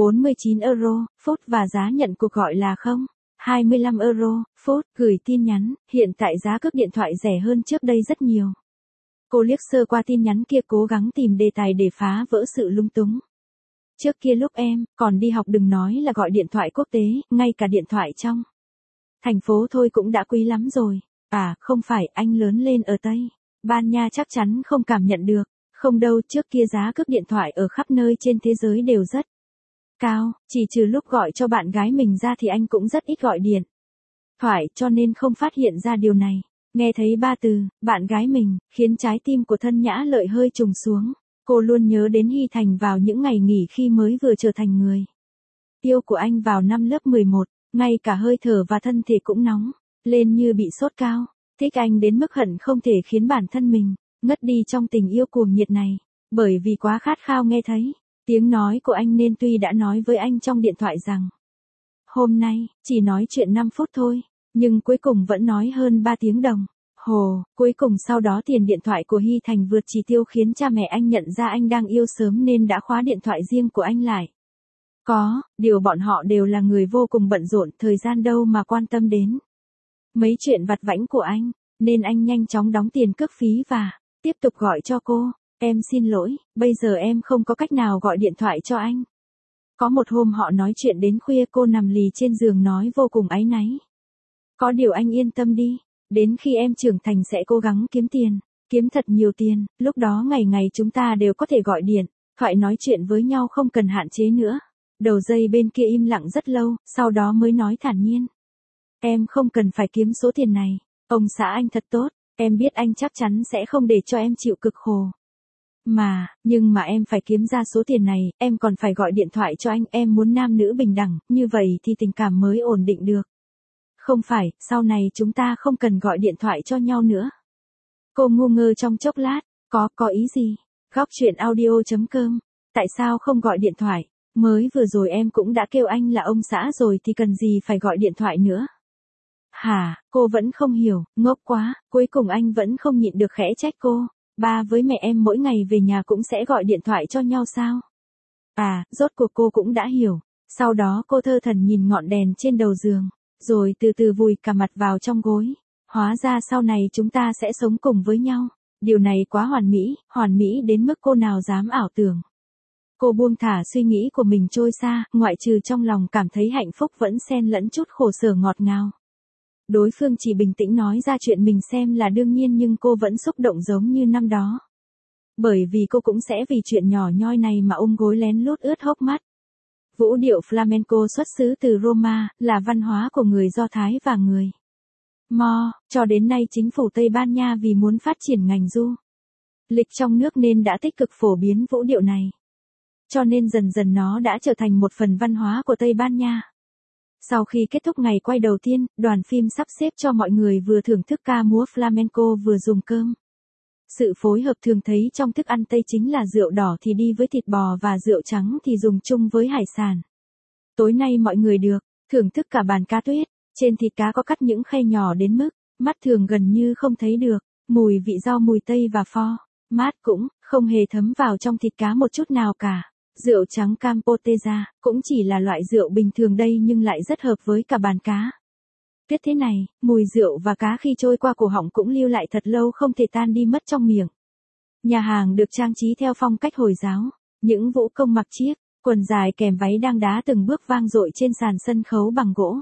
Speaker 1: 49 euro, phút và giá nhận cuộc gọi là không? 25 euro, phút, gửi tin nhắn. Hiện tại giá cước điện thoại rẻ hơn trước đây rất nhiều. Cô liếc sơ qua tin nhắn kia cố gắng tìm đề tài để phá vỡ sự lung túng. Trước kia lúc em còn đi học đừng nói là gọi điện thoại quốc tế, ngay cả điện thoại trong thành phố thôi cũng đã quý lắm rồi. À, không phải, anh lớn lên ở Tây Ban Nha chắc chắn không cảm nhận được. Không đâu, trước kia giá cước điện thoại ở khắp nơi trên thế giới đều rất cao, chỉ trừ lúc gọi cho bạn gái mình ra thì anh cũng rất ít gọi điện thoại, cho nên không phát hiện ra điều này. Nghe thấy ba từ, bạn gái mình, khiến trái tim của thân Nhã Lợi hơi trùng xuống. Cô luôn nhớ đến Hy Thành vào những ngày nghỉ khi mới vừa trở thành người yêu của anh vào năm lớp 11, ngay cả hơi thở và thân thể cũng nóng lên như bị sốt cao. Thích anh đến mức hận không thể khiến bản thân mình ngất đi trong tình yêu cuồng nhiệt này, bởi vì quá khát khao nghe thấy tiếng nói của anh nên tuy đã nói với anh trong điện thoại rằng hôm nay chỉ nói chuyện 5 phút thôi, nhưng cuối cùng vẫn nói hơn 3 tiếng đồng hồ. Cuối cùng sau đó tiền điện thoại của Hy Thành vượt chỉ tiêu khiến cha mẹ anh nhận ra anh đang yêu sớm nên đã khóa điện thoại riêng của anh lại. Điều bọn họ đều là người vô cùng bận rộn, thời gian đâu mà quan tâm đến mấy chuyện vặt vãnh của anh, nên anh nhanh chóng đóng tiền cước phí và tiếp tục gọi cho cô. Em xin lỗi, bây giờ em không có cách nào gọi điện thoại cho anh. Có một hôm họ nói chuyện đến khuya, cô nằm lì trên giường nói vô cùng áy náy. Có điều anh yên tâm đi, đến khi em trưởng thành sẽ cố gắng kiếm tiền, kiếm thật nhiều tiền, lúc đó ngày ngày chúng ta đều có thể gọi điện thoại nói chuyện với nhau không cần hạn chế nữa. Đầu dây bên kia im lặng rất lâu, sau đó mới nói thản nhiên. Em không cần phải kiếm số tiền này, ông xã anh thật tốt, em biết anh chắc chắn sẽ không để cho em chịu cực khổ. Nhưng mà em phải kiếm ra số tiền này, em còn phải gọi điện thoại cho anh, em muốn nam nữ bình đẳng, như vậy thì tình cảm mới ổn định được. Không phải, sau này chúng ta không cần gọi điện thoại cho nhau nữa. Cô ngu ngơ trong chốc lát, có ý gì? Góc truyện audio.com, tại sao không gọi điện thoại? Mới vừa rồi em cũng đã kêu anh là ông xã rồi thì cần gì phải gọi điện thoại nữa? Hả, cô vẫn không hiểu, ngốc quá, cuối cùng anh vẫn không nhịn được khẽ trách cô. Ba với mẹ em mỗi ngày về nhà cũng sẽ gọi điện thoại cho nhau sao? À, rốt cuộc cô cũng đã hiểu. Sau đó cô thơ thẩn nhìn ngọn đèn trên đầu giường, rồi từ từ vùi cả mặt vào trong gối. Hóa ra sau này chúng ta sẽ sống cùng với nhau. Điều này quá hoàn mỹ đến mức cô nào dám ảo tưởng. Cô buông thả suy nghĩ của mình trôi xa, ngoại trừ trong lòng cảm thấy hạnh phúc vẫn xen lẫn chút khổ sở ngọt ngào. Đối phương chỉ bình tĩnh nói ra chuyện mình xem là đương nhiên nhưng cô vẫn xúc động giống như năm đó. Bởi vì cô cũng sẽ vì chuyện nhỏ nhoi này mà ôm gối lén lút ướt hốc mắt. Vũ điệu flamenco xuất xứ từ Roma, là văn hóa của người Do Thái và người Mo, cho đến nay chính phủ Tây Ban Nha vì muốn phát triển ngành du lịch trong nước nên đã tích cực phổ biến vũ điệu này. Cho nên dần dần nó đã trở thành một phần văn hóa của Tây Ban Nha. Sau khi kết thúc ngày quay đầu tiên, đoàn phim sắp xếp cho mọi người vừa thưởng thức ca múa flamenco vừa dùng cơm. Sự phối hợp thường thấy trong thức ăn Tây chính là rượu đỏ thì đi với thịt bò và rượu trắng thì dùng chung với hải sản. Tối nay mọi người được thưởng thức cả bàn cá tuyết, trên thịt cá có cắt những khe nhỏ đến mức mắt thường gần như không thấy được, mùi vị rau mùi tây và pho mát cũng không hề thấm vào trong thịt cá một chút nào cả. Rượu trắng Campoteza cũng chỉ là loại rượu bình thường đây nhưng lại rất hợp với cả bàn cá tuyết thế này, mùi rượu và cá khi trôi qua cổ họng cũng lưu lại thật lâu không thể tan đi mất trong miệng. Nhà hàng được trang trí theo phong cách Hồi giáo, những vũ công mặc chiếc quần dài kèm váy đang đá từng bước vang dội trên sàn sân khấu bằng gỗ.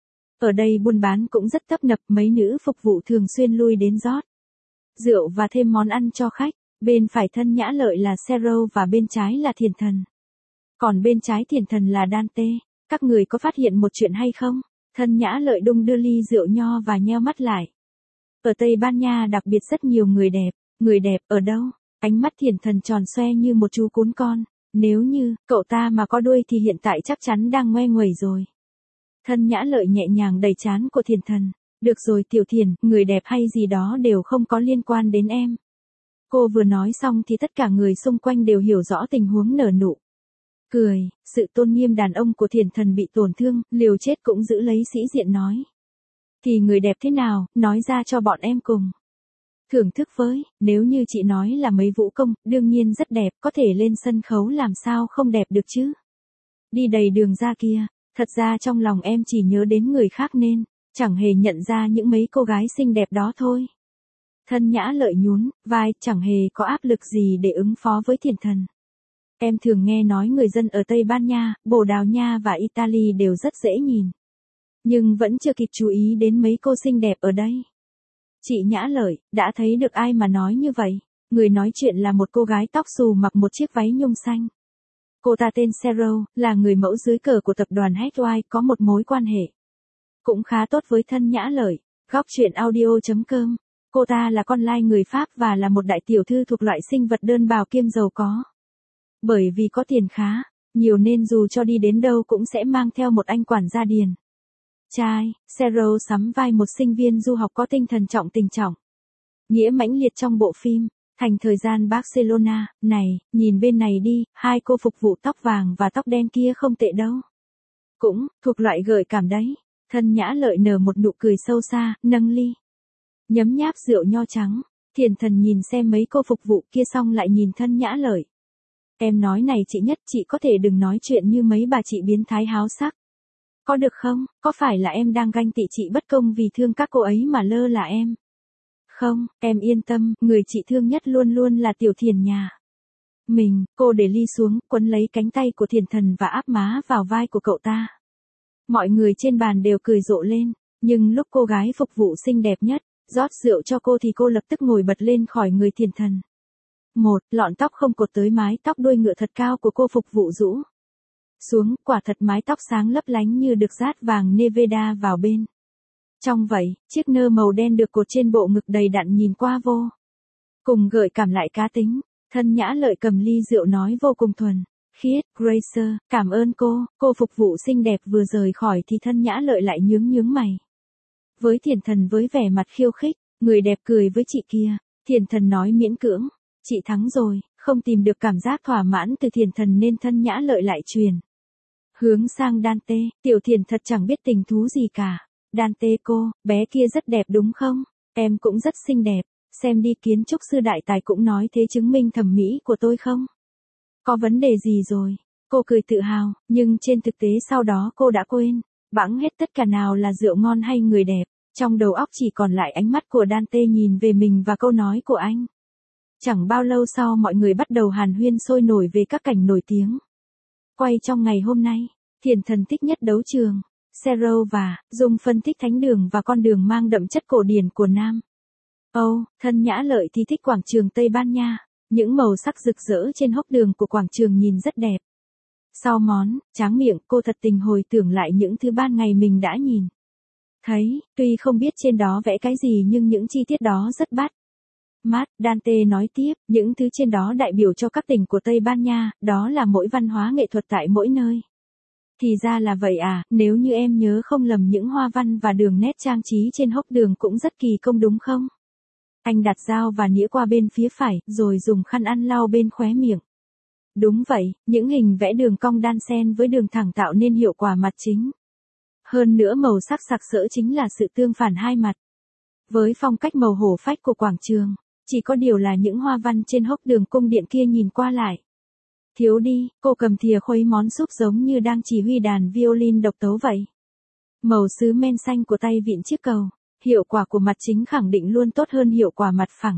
Speaker 1: Ở đây buôn bán cũng rất tấp nập, mấy nữ phục vụ thường xuyên lui đến rót rượu và thêm món ăn cho khách. Bên phải Thân Nhã Lợi là Cero và bên trái là Thiền Thần. Còn bên trái Thiền Thần là Dante. Các người có phát hiện một chuyện hay không? Thân Nhã Lợi đung đưa ly rượu nho và nheo mắt lại. Ở Tây Ban Nha đặc biệt rất nhiều người đẹp. Người đẹp ở đâu? Ánh mắt Thiền Thần tròn xoe như một chú cún con. Nếu như cậu ta mà có đuôi thì hiện tại chắc chắn đang ngoe nguẩy rồi. Thân Nhã Lợi nhẹ nhàng đẩy trán của Thiền Thần. Được rồi Tiểu Thiền, người đẹp hay gì đó đều không có liên quan đến em. Cô vừa nói xong thì tất cả người xung quanh đều hiểu rõ tình huống nở nụ cười, sự tôn nghiêm đàn ông của Thiền Thần bị tổn thương, liều chết cũng giữ lấy sĩ diện nói. Thì người đẹp thế nào, nói ra cho bọn em cùng thưởng thức với, nếu như chị nói là mấy vũ công, đương nhiên rất đẹp, có thể lên sân khấu làm sao không đẹp được chứ. Đi đầy đường ra kia, thật ra trong lòng em chỉ nhớ đến người khác nên chẳng hề nhận ra những mấy cô gái xinh đẹp đó thôi. Thân Nhã Lợi nhún vai, chẳng hề có áp lực gì để ứng phó với Thiền Thần. Em thường nghe nói người dân ở Tây Ban Nha, Bồ Đào Nha và Italy đều rất dễ nhìn. Nhưng vẫn chưa kịp chú ý đến mấy cô xinh đẹp ở đây. Chị Nhã Lợi, đã thấy được ai mà nói như vậy? Người nói chuyện là một cô gái tóc xù mặc một chiếc váy nhung xanh. Cô ta tên Cero, là người mẫu dưới cờ của tập đoàn Hetway, có một mối quan hệ cũng khá tốt với Thân Nhã Lợi. Góc truyện audio.com. Cô ta là con lai người Pháp và là một đại tiểu thư thuộc loại sinh vật đơn bào kiêm giàu có. Bởi vì có tiền khá nhiều nên dù cho đi đến đâu cũng sẽ mang theo một anh quản gia điền trai. Cero sắm vai một sinh viên du học có tinh thần trọng tình trọng nghĩa mãnh liệt trong bộ phim Thành Thời Gian Barcelona. Này, nhìn bên này đi, hai cô phục vụ tóc vàng và tóc đen kia không tệ đâu. Cũng thuộc loại gợi cảm đấy. Thân Nhã Lợi nở một nụ cười sâu xa, nâng ly nhấm nháp rượu nho trắng. Thiền Thần nhìn xem mấy cô phục vụ kia xong lại nhìn Thân Nhã Lợi. Em nói này chị Nhất, chị có thể đừng nói chuyện như mấy bà chị biến thái háo sắc. Có được không? Có phải là em đang ganh tị chị bất công vì thương các cô ấy mà lơ là em? Không, em yên tâm, người chị thương nhất luôn luôn là Tiểu Thiền nhà mình. Cô để ly xuống, quấn lấy cánh tay của Thiền Thần và áp má vào vai của cậu ta. Mọi người trên bàn đều cười rộ lên, nhưng lúc cô gái phục vụ xinh đẹp nhất rót rượu cho cô thì cô lập tức ngồi bật lên khỏi người Thiền Thần. Một, lọn tóc không cột tới mái tóc đuôi ngựa thật cao của cô phục vụ rũ xuống, quả thật mái tóc sáng lấp lánh như được dát vàng Nevada vào bên trong vậy. Chiếc nơ màu đen được cột trên bộ ngực đầy đặn nhìn qua vô cùng gợi cảm lại cá tính. Thân Nhã Lợi cầm ly rượu nói vô cùng thuần khiết. Gracer, cảm ơn cô phục vụ xinh đẹp vừa rời khỏi thì Thân Nhã Lợi lại nhướng mày với Thiền Thần với vẻ mặt khiêu khích. Người đẹp cười với chị kia. Thiền Thần nói miễn cưỡng, chị thắng rồi. Không tìm được cảm giác thỏa mãn từ Thiền Thần nên Thân Nhã Lợi lại truyền hướng sang Dante. Tiểu Thiền thật chẳng biết tình thú gì cả. Dante cô, bé kia rất đẹp đúng không? Em cũng rất xinh đẹp. Xem đi, kiến trúc sư đại tài cũng nói thế, chứng minh thẩm mỹ của tôi không có vấn đề gì rồi. Cô cười tự hào, nhưng trên thực tế sau đó cô đã quên bẵng hết tất cả nào là rượu ngon hay người đẹp. Trong đầu óc chỉ còn lại ánh mắt của Dante nhìn về mình và câu nói của anh. Chẳng bao lâu sau mọi người bắt đầu hàn huyên sôi nổi về các cảnh nổi tiếng. Quay trong ngày hôm nay, Thiền Thần thích nhất đấu trường, Zero và Dung phân tích thánh đường và con đường mang đậm chất cổ điển của Nam Âu. Thân Nhã Lợi thì thích quảng trường Tây Ban Nha, những màu sắc rực rỡ trên hốc đường của quảng trường nhìn rất đẹp. Sau món tráng miệng, cô thật tình hồi tưởng lại những thứ ban ngày mình đã nhìn thấy, tuy không biết trên đó vẽ cái gì nhưng những chi tiết đó rất bắt mắt. Dante nói tiếp, những thứ trên đó đại biểu cho các tỉnh của Tây Ban Nha, đó là mỗi văn hóa nghệ thuật tại mỗi nơi. Thì ra là vậy à, nếu như em nhớ không lầm những hoa văn và đường nét trang trí trên hốc đường cũng rất kỳ công đúng không? Anh đặt dao và nĩa qua bên phía phải, rồi dùng khăn ăn lau bên khóe miệng. Đúng vậy, những hình vẽ đường cong đan xen với đường thẳng tạo nên hiệu quả mặt chính. Hơn nữa màu sắc sặc sỡ chính là sự tương phản hai mặt. Với phong cách màu hổ phách của quảng trường, chỉ có điều là những hoa văn trên hốc đường cung điện kia nhìn qua lại thiếu đi. Cô cầm thìa khuấy món súp giống như đang chỉ huy đàn violin độc tấu vậy. Màu sứ men xanh của tay vịn chiếc cầu, hiệu quả của mặt chính khẳng định luôn tốt hơn hiệu quả mặt phẳng.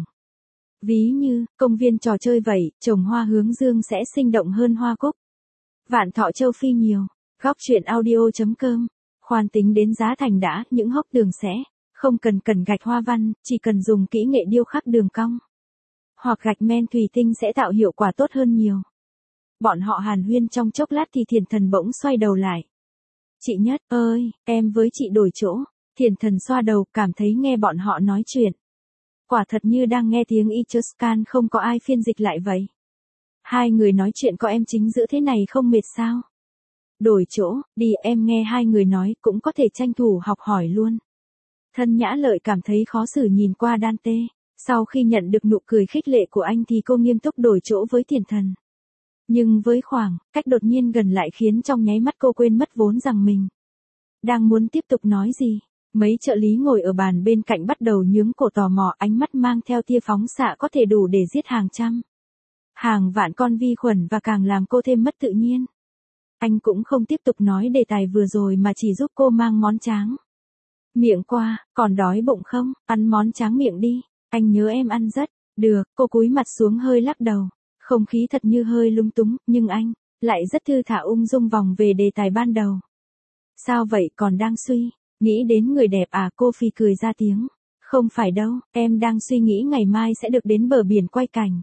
Speaker 1: Ví như, công viên trò chơi vậy, trồng hoa hướng dương sẽ sinh động hơn hoa cúc. Vạn thọ châu Phi nhiều. Góc chuyện audio.com. Khoan tính đến giá thành đã, những hốc đường sẽ không cần gạch hoa văn, chỉ cần dùng kỹ nghệ điêu khắc đường cong. Hoặc gạch men thủy tinh sẽ tạo hiệu quả tốt hơn nhiều. Bọn họ hàn huyên trong chốc lát thì Thiền Thần bỗng xoay đầu lại. Chị Nhất ơi, em với chị đổi chỗ. Thiền Thần xoa đầu, cảm thấy nghe bọn họ nói chuyện. Quả thật như đang nghe tiếng Etruscan không có ai phiên dịch lại vậy. Hai người nói chuyện có em chính giữa thế này không mệt sao? Đổi chỗ, đi, em nghe hai người nói cũng có thể tranh thủ học hỏi luôn. Thân Nhã Lợi cảm thấy khó xử nhìn qua Dante. Sau khi nhận được nụ cười khích lệ của anh thì cô nghiêm túc đổi chỗ với Thiền Thần. Nhưng với khoảng cách đột nhiên gần lại khiến trong nháy mắt cô quên mất vốn rằng mình đang muốn tiếp tục nói gì. Mấy trợ lý ngồi ở bàn bên cạnh bắt đầu nhướng cổ tò mò, ánh mắt mang theo tia phóng xạ có thể đủ để giết hàng trăm, hàng vạn con vi khuẩn và càng làm cô thêm mất tự nhiên. Anh cũng không tiếp tục nói đề tài vừa rồi mà chỉ giúp cô mang món tráng miệng qua. Còn đói bụng không? Ăn món tráng miệng đi. Anh nhớ em ăn rất được. Cô cúi mặt xuống hơi lắc đầu. Không khí thật như hơi lung túng, nhưng anh lại rất thư thả ung dung vòng về đề tài ban đầu. Sao vậy, còn đang suy nghĩ đến người đẹp à? Cô phì cười ra tiếng. Không phải đâu, em đang suy nghĩ ngày mai sẽ được đến bờ biển quay cảnh.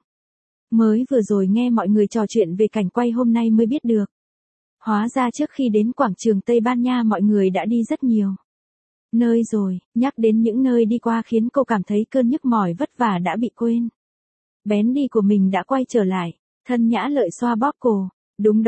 Speaker 1: Mới vừa rồi nghe mọi người trò chuyện về cảnh quay hôm nay mới biết được. Hóa ra trước khi đến quảng trường Tây Ban Nha mọi người đã đi rất nhiều nơi rồi. Nhắc đến những nơi đi qua khiến cô cảm thấy cơn nhức mỏi vất vả đã bị quên. Bén đi của mình đã quay trở lại. Thân Nhã Lợi xoa bóp cổ. Đúng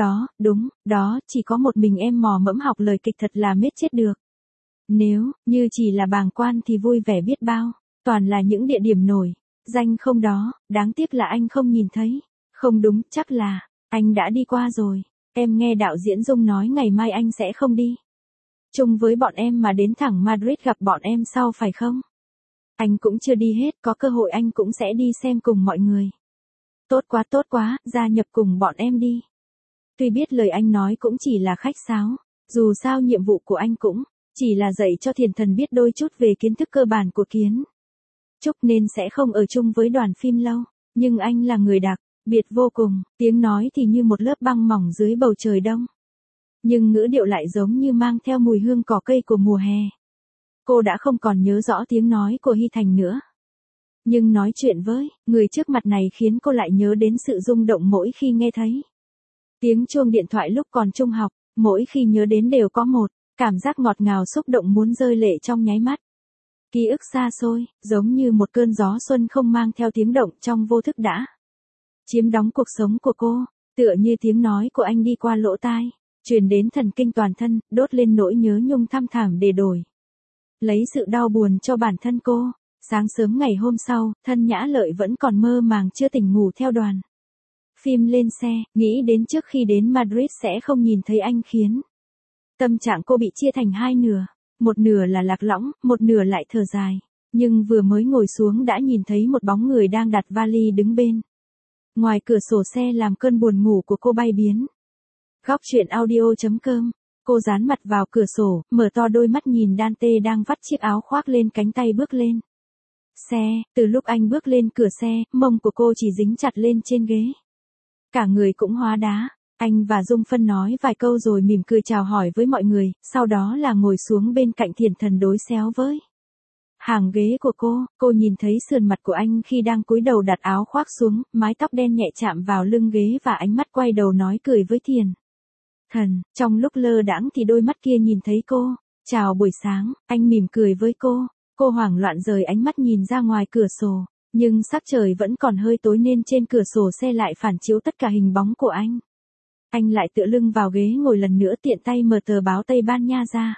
Speaker 1: đó, chỉ có một mình em mò mẫm học lời kịch thật là mết chết được. Nếu như chỉ là bàng quan thì vui vẻ biết bao. Toàn là những địa điểm nổi danh không đó, đáng tiếc là anh không nhìn thấy. Không đúng, chắc là anh đã đi qua rồi. Em nghe đạo diễn Dung nói ngày mai anh sẽ không đi chung với bọn em mà đến thẳng Madrid gặp bọn em sau phải không? Anh cũng chưa đi hết, có cơ hội anh cũng sẽ đi xem cùng mọi người. Tốt quá, gia nhập cùng bọn em đi. Tuy biết lời anh nói cũng chỉ là khách sáo, dù sao nhiệm vụ của anh cũng chỉ là dạy cho Thiền Thần biết đôi chút về kiến thức cơ bản của kiến trúc nên sẽ không ở chung với đoàn phim lâu. Nhưng anh là người đặc biệt vô cùng, tiếng nói thì như một lớp băng mỏng dưới bầu trời đông. Nhưng ngữ điệu lại giống như mang theo mùi hương cỏ cây của mùa hè. Cô đã không còn nhớ rõ tiếng nói của Hy Thành nữa. Nhưng nói chuyện với người trước mặt này khiến cô lại nhớ đến sự rung động mỗi khi nghe thấy tiếng chuông điện thoại lúc còn trung học. Mỗi khi nhớ đến đều có một cảm giác ngọt ngào xúc động muốn rơi lệ trong nháy mắt. Ký ức xa xôi, giống như một cơn gió xuân không mang theo tiếng động trong vô thức đã chiếm đóng cuộc sống của cô. Tựa như tiếng nói của anh đi qua lỗ tai, truyền đến thần kinh toàn thân, đốt lên nỗi nhớ nhung thăm thẳm để đổi lấy sự đau buồn cho bản thân cô. Sáng sớm ngày hôm sau, Thân Nhã Lợi vẫn còn mơ màng chưa tỉnh ngủ theo đoàn phim lên xe, nghĩ đến trước khi đến Madrid sẽ không nhìn thấy anh khiến tâm trạng cô bị chia thành hai nửa. Một nửa là lạc lõng, một nửa lại thở dài. Nhưng vừa mới ngồi xuống đã nhìn thấy một bóng người đang đặt vali đứng bên ngoài cửa sổ xe làm cơn buồn ngủ của cô bay biến. Góc chuyện audio.com Cô dán mặt vào cửa sổ, mở to đôi mắt nhìn Dante đang vắt chiếc áo khoác lên cánh tay bước lên xe. Từ lúc anh bước lên cửa xe, mông của cô chỉ dính chặt lên trên ghế. Cả người cũng hóa đá. Anh và Dung Phân nói vài câu rồi mỉm cười chào hỏi với mọi người, sau đó là ngồi xuống bên cạnh Thiển Thần đối xéo với hàng ghế của cô nhìn thấy sườn mặt của anh khi đang cúi đầu đặt áo khoác xuống, mái tóc đen nhẹ chạm vào lưng ghế và ánh mắt quay đầu nói cười với Thiển Thần. Trong lúc lơ đãng thì đôi mắt kia nhìn thấy cô. Chào buổi sáng, anh mỉm cười với cô. Cô hoảng loạn rời ánh mắt nhìn ra ngoài cửa sổ, nhưng sắc trời vẫn còn hơi tối nên trên cửa sổ xe lại phản chiếu tất cả hình bóng của anh. Anh lại tựa lưng vào ghế ngồi lần nữa, tiện tay mở tờ báo Tây Ban Nha ra.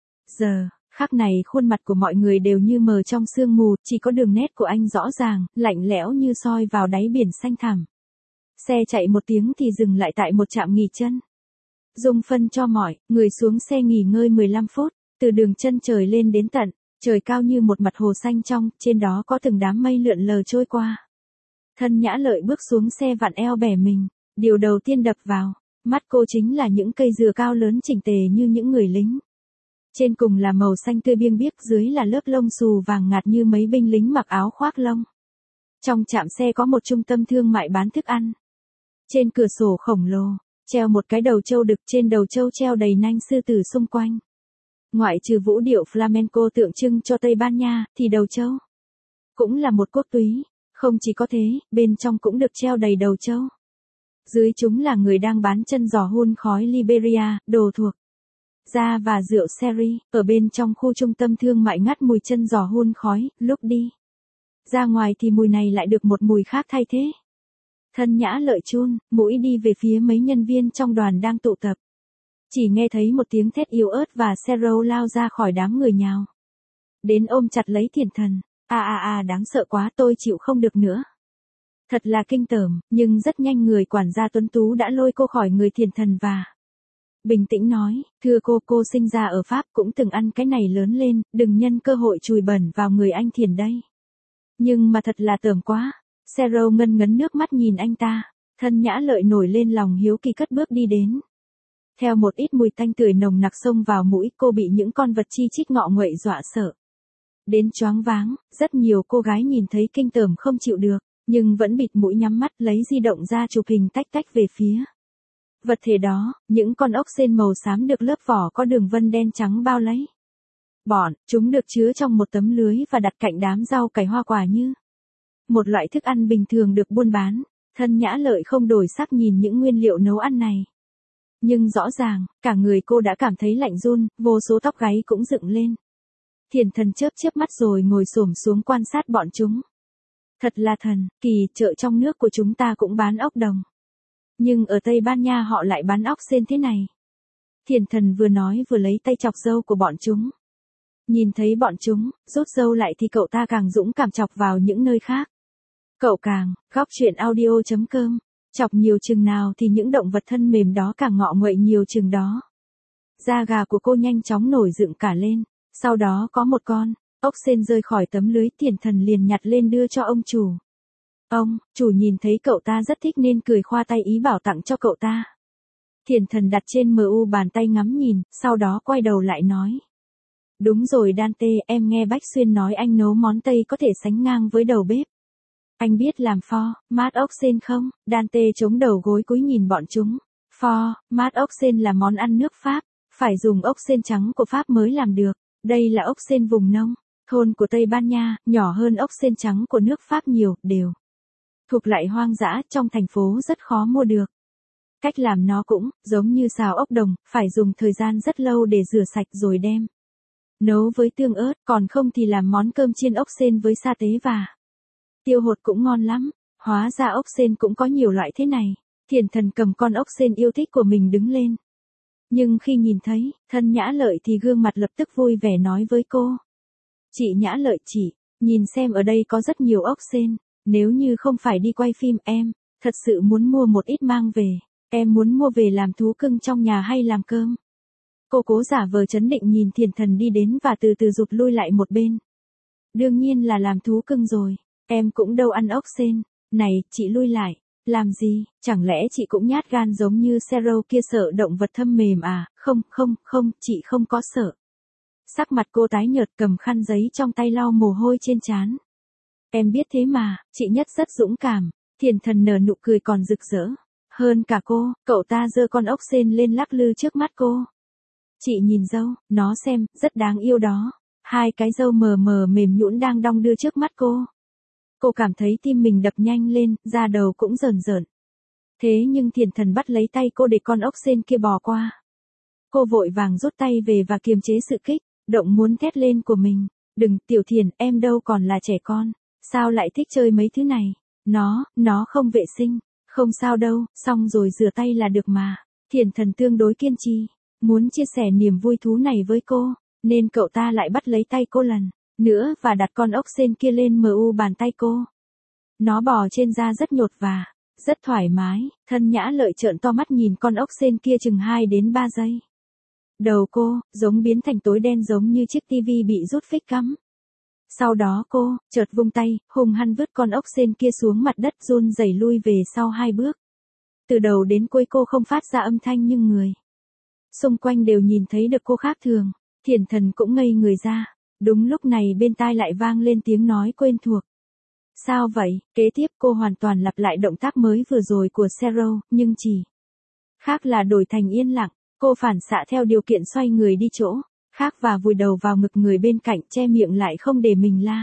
Speaker 1: Giờ khắc này khuôn mặt của mọi người đều như mờ trong sương mù, chỉ có đường nét của anh rõ ràng, lạnh lẽo như soi vào đáy biển xanh thẳm. Xe chạy một tiếng thì dừng lại tại một trạm nghỉ chân. Dung Phân cho mọi người xuống xe nghỉ ngơi 15 phút, từ đường chân trời lên đến tận, trời cao như một mặt hồ xanh trong, trên đó có từng đám mây lượn lờ trôi qua. Thân Nhã Lợi bước xuống xe vặn eo bẻ mình, điều đầu tiên đập vào mắt cô chính là những cây dừa cao lớn chỉnh tề như những người lính. Trên cùng là màu xanh tươi biêng biếc, dưới là lớp lông xù vàng ngạt như mấy binh lính mặc áo khoác lông. Trong trạm xe có một trung tâm thương mại bán thức ăn. Trên cửa sổ khổng lồ, treo một cái đầu trâu đực, trên đầu trâu treo đầy nanh sư tử xung quanh. Ngoại trừ vũ điệu flamenco tượng trưng cho Tây Ban Nha, thì đầu trâu cũng là một quốc túy. Không chỉ có thế, bên trong cũng được treo đầy đầu trâu. Dưới chúng là người đang bán chân giò hun khói Liberia, đồ thuộc da và rượu sherry. Ở bên trong khu trung tâm thương mại ngắt mùi chân giò hun khói, lúc đi ra ngoài thì mùi này lại được một mùi khác thay thế. Thân Nhã Lợi chun mũi đi về phía mấy nhân viên trong đoàn đang tụ tập. Chỉ nghe thấy một tiếng thét yếu ớt và Sero lao ra khỏi đám người nhào đến ôm chặt lấy Thiển Thần. Đáng sợ quá, tôi chịu không được nữa. Thật là kinh tởm, nhưng rất nhanh người quản gia tuấn tú đã lôi cô khỏi người Thiển Thần và bình tĩnh nói, thưa cô sinh ra ở Pháp cũng từng ăn cái này lớn lên, đừng nhân cơ hội chùi bẩn vào người anh Thiển đây. Nhưng mà thật là tởm quá. Sero ngân ngấn nước mắt nhìn anh ta. Thân Nhã Lợi nổi lên lòng hiếu kỳ cất bước đi đến. Theo một ít mùi tanh tưởi nồng nặc xông vào mũi, cô bị những con vật chi chít ngọ nguậy dọa sợ đến choáng váng. Rất nhiều cô gái nhìn thấy kinh tởm không chịu được, nhưng vẫn bịt mũi nhắm mắt lấy di động ra chụp hình tách tách về phía vật thể đó. Những con ốc sên màu xám được lớp vỏ có đường vân đen trắng bao lấy. Chúng được chứa trong một tấm lưới và đặt cạnh đám rau cải hoa quả như một loại thức ăn bình thường được buôn bán. Thân Nhã Lợi không đổi sắc nhìn những nguyên liệu nấu ăn này. Nhưng rõ ràng, cả người cô đã cảm thấy lạnh run, vô số tóc gáy cũng dựng lên. Thiển Thần chớp mắt rồi ngồi xổm xuống quan sát bọn chúng. Thật là thần kỳ, chợ trong nước của chúng ta cũng bán ốc đồng. Nhưng ở Tây Ban Nha họ lại bán ốc sên thế này. Thiển Thần vừa nói vừa lấy tay chọc râu của bọn chúng. Nhìn thấy bọn chúng rút râu lại thì cậu ta càng dũng cảm chọc vào những nơi khác. Cậu càng, góc truyện audio.com, chọc nhiều chừng nào thì những động vật thân mềm đó càng ngọ nguậy nhiều chừng đó. Da gà của cô nhanh chóng nổi dựng cả lên, sau đó có một con ốc sên rơi khỏi tấm lưới, Thiển Thần liền nhặt lên đưa cho ông chủ. Ông chủ nhìn thấy cậu ta rất thích nên cười khoa tay ý bảo tặng cho cậu ta. Thiển Thần đặt trên mu bàn tay ngắm nhìn, sau đó quay đầu lại nói. Đúng rồi Dante, em nghe Bách Xuyên nói anh nấu món Tây có thể sánh ngang với đầu bếp. Anh biết làm pho mát ốc sên không? Dante chống đầu gối cúi nhìn bọn chúng. Pho mát ốc sên là món ăn nước Pháp, phải dùng ốc sên trắng của Pháp mới làm được. Đây là ốc sên vùng nông thôn của Tây Ban Nha, nhỏ hơn ốc sên trắng của nước Pháp nhiều, đều thuộc loại hoang dã, trong thành phố rất khó mua được. Cách làm nó cũng giống như xào ốc đồng, phải dùng thời gian rất lâu để rửa sạch rồi đem nấu với tương ớt, còn không thì làm món cơm chiên ốc sên với sa tế và tiêu hột cũng ngon lắm. Hóa ra ốc sên cũng có nhiều loại thế này. Thiển Thần cầm con ốc sên yêu thích của mình đứng lên. Nhưng khi nhìn thấy Thân Nhã Lợi thì gương mặt lập tức vui vẻ nói với cô. Chị Nhã Lợi, chị, nhìn xem ở đây có rất nhiều ốc sên. Nếu như không phải đi quay phim em thật sự muốn mua một ít mang về. Em muốn mua về làm thú cưng trong nhà hay làm cơm? Cô cố giả vờ trấn định nhìn Thiển Thần đi đến và từ từ rụt lui lại một bên. Đương nhiên là làm thú cưng rồi. Em cũng đâu ăn ốc sên. Này, chị lui lại. Làm gì, chẳng lẽ chị cũng nhát gan giống như Zero kia sợ động vật thâm mềm à? Không, không, không, chị không có sợ. Sắc mặt cô tái nhợt cầm khăn giấy trong tay lau mồ hôi trên trán. Em biết thế mà, chị Nhất rất dũng cảm. Thiền thần nở nụ cười còn rực rỡ. Hơn cả cô, cậu ta giơ con ốc sên lên lắc lư trước mắt cô. Chị nhìn dâu, nó xem, rất đáng yêu đó. Hai cái râu mờ mờ mềm nhũn đang đong đưa trước mắt cô. Cô cảm thấy tim mình đập nhanh lên, da đầu cũng rờn rợn. Thế nhưng thiền thần bắt lấy tay cô để con ốc sên kia bò qua. Cô vội vàng rút tay về và kiềm chế sự kích động muốn thét lên của mình. Đừng, Tiểu Thiền, em đâu còn là trẻ con. Sao lại thích chơi mấy thứ này? Nó không vệ sinh. Không sao đâu, xong rồi rửa tay là được mà. Thiền thần tương đối kiên trì, muốn chia sẻ niềm vui thú này với cô, nên cậu ta lại bắt lấy tay cô lần nữa và đặt con ốc sên kia lên bàn tay cô. Nó bò trên da rất nhột và rất thoải mái. Thân Nhã Lợi trợn to mắt nhìn con ốc sên kia chừng 2 đến 3 giây. Đầu cô giống biến thành tối đen giống như chiếc tivi bị rút phích cắm. Sau đó cô chợt vung tay, hung hăng vứt con ốc sên kia xuống mặt đất, run rẩy lui về sau 2 bước. Từ đầu đến cuối cô không phát ra âm thanh, nhưng người xung quanh đều nhìn thấy được cô khác thường. Thiền thần cũng ngây người ra. Đúng lúc này bên tai lại vang lên tiếng nói quen thuộc. Sao vậy? Kế tiếp cô hoàn toàn lặp lại động tác mới vừa rồi của Zero, nhưng chỉ khác là đổi thành yên lặng. Cô phản xạ theo điều kiện xoay người đi chỗ khác và vùi đầu vào ngực người bên cạnh, che miệng lại không để mình la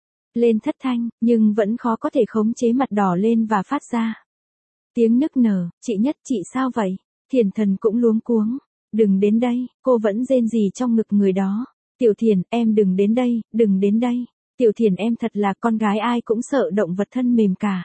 Speaker 1: lên thất thanh, nhưng vẫn khó có thể khống chế mặt đỏ lên và phát ra tiếng nức nở. Chị Nhất, chị sao vậy? Thiền thần cũng luống cuống. Đừng đến đây, cô vẫn rên rỉ trong ngực người đó. Tiểu Thiền, em đừng đến đây, đừng đến đây. Tiểu Thiền, em thật là con gái ai cũng sợ động vật thân mềm cả.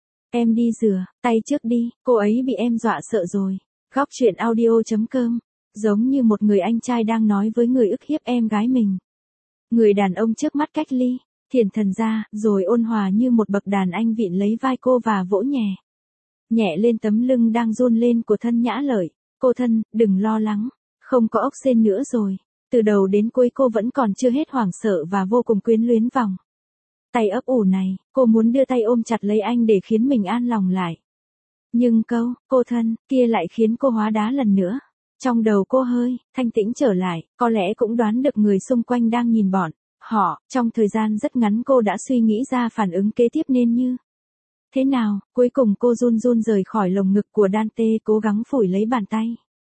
Speaker 1: Em đi rửa tay trước đi, cô ấy bị em dọa sợ rồi. Góc truyện audio.com. Giống như một người anh trai đang nói với người ức hiếp em gái mình. Người đàn ông trước mắt cách ly, thiền thần ra, rồi ôn hòa như một bậc đàn anh vịn lấy vai cô và vỗ nhẹ nhẹ lên tấm lưng đang run lên của Thân Nhã Lợi. Cô thân, đừng lo lắng, không có ốc sên nữa rồi. Từ đầu đến cuối cô vẫn còn chưa hết hoảng sợ và vô cùng quyến luyến vòng tay ấp ủ này. Cô muốn đưa tay ôm chặt lấy anh để khiến mình an lòng lại. Nhưng câu, cô thân, kia lại khiến cô hóa đá lần nữa. Trong đầu cô hơi thanh tĩnh trở lại, có lẽ cũng đoán được người xung quanh đang nhìn bọn họ. Trong thời gian rất ngắn cô đã suy nghĩ ra phản ứng kế tiếp nên như thế nào. Cuối cùng cô run run rời khỏi lồng ngực của Dante, cố gắng phủi lấy bàn tay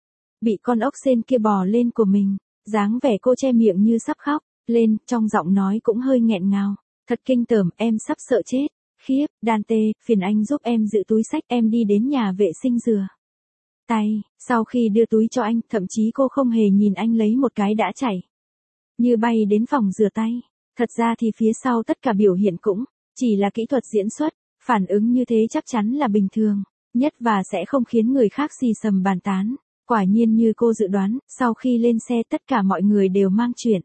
Speaker 1: bị con ốc sên kia bò lên của mình. Dáng vẻ cô che miệng như sắp khóc lên, trong giọng nói cũng hơi nghẹn ngào. Thật kinh tởm, em sắp sợ chết. Khiếp, Dante, phiền anh giúp em giữ túi xách, em đi đến nhà vệ sinh rửa tay. Sau khi đưa túi cho anh, thậm chí cô không hề nhìn anh lấy một cái đã chạy như bay đến phòng rửa tay. Thật ra thì phía sau tất cả biểu hiện cũng chỉ là kỹ thuật diễn xuất. Phản ứng như thế chắc chắn là bình thường nhất và sẽ không khiến người khác xì xầm bàn tán. Quả nhiên như cô dự đoán, sau khi lên xe tất cả mọi người đều mang chuyện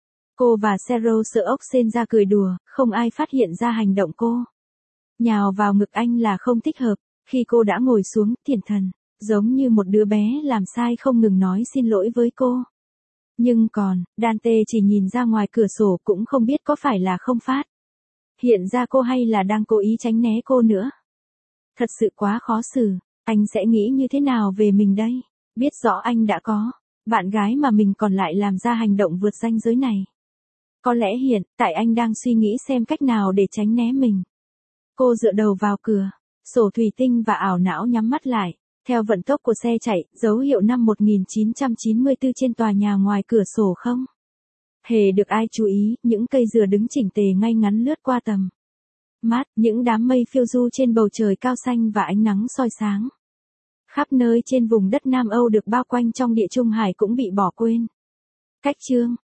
Speaker 1: cô và Zero sợ ốc sên ra cười đùa, không ai phát hiện ra hành động cô nhào vào ngực anh là không thích hợp. Khi cô đã ngồi xuống, thiền thần giống như một đứa bé làm sai không ngừng nói xin lỗi với cô. Nhưng còn Dante chỉ nhìn ra ngoài cửa sổ, cũng không biết có phải là không phát hiện ra cô hay là đang cố ý tránh né cô nữa. Thật sự quá khó xử. Anh sẽ nghĩ như thế nào về mình đây? Biết rõ anh đã có bạn gái mà mình còn lại làm ra hành động vượt ranh giới này. Có lẽ hiện tại anh đang suy nghĩ xem cách nào để tránh né mình. Cô dựa đầu vào cửa sổ thủy tinh và ảo não nhắm mắt lại. Theo vận tốc của xe chạy, dấu hiệu năm 1994 trên tòa nhà ngoài cửa sổ không hề được ai chú ý. Những cây dừa đứng chỉnh tề ngay ngắn lướt qua tầm mắt. Những đám mây phiêu du trên bầu trời cao xanh và ánh nắng soi sáng khắp nơi trên vùng đất Nam Âu được bao quanh trong Địa Trung Hải cũng bị bỏ quên. Cách chương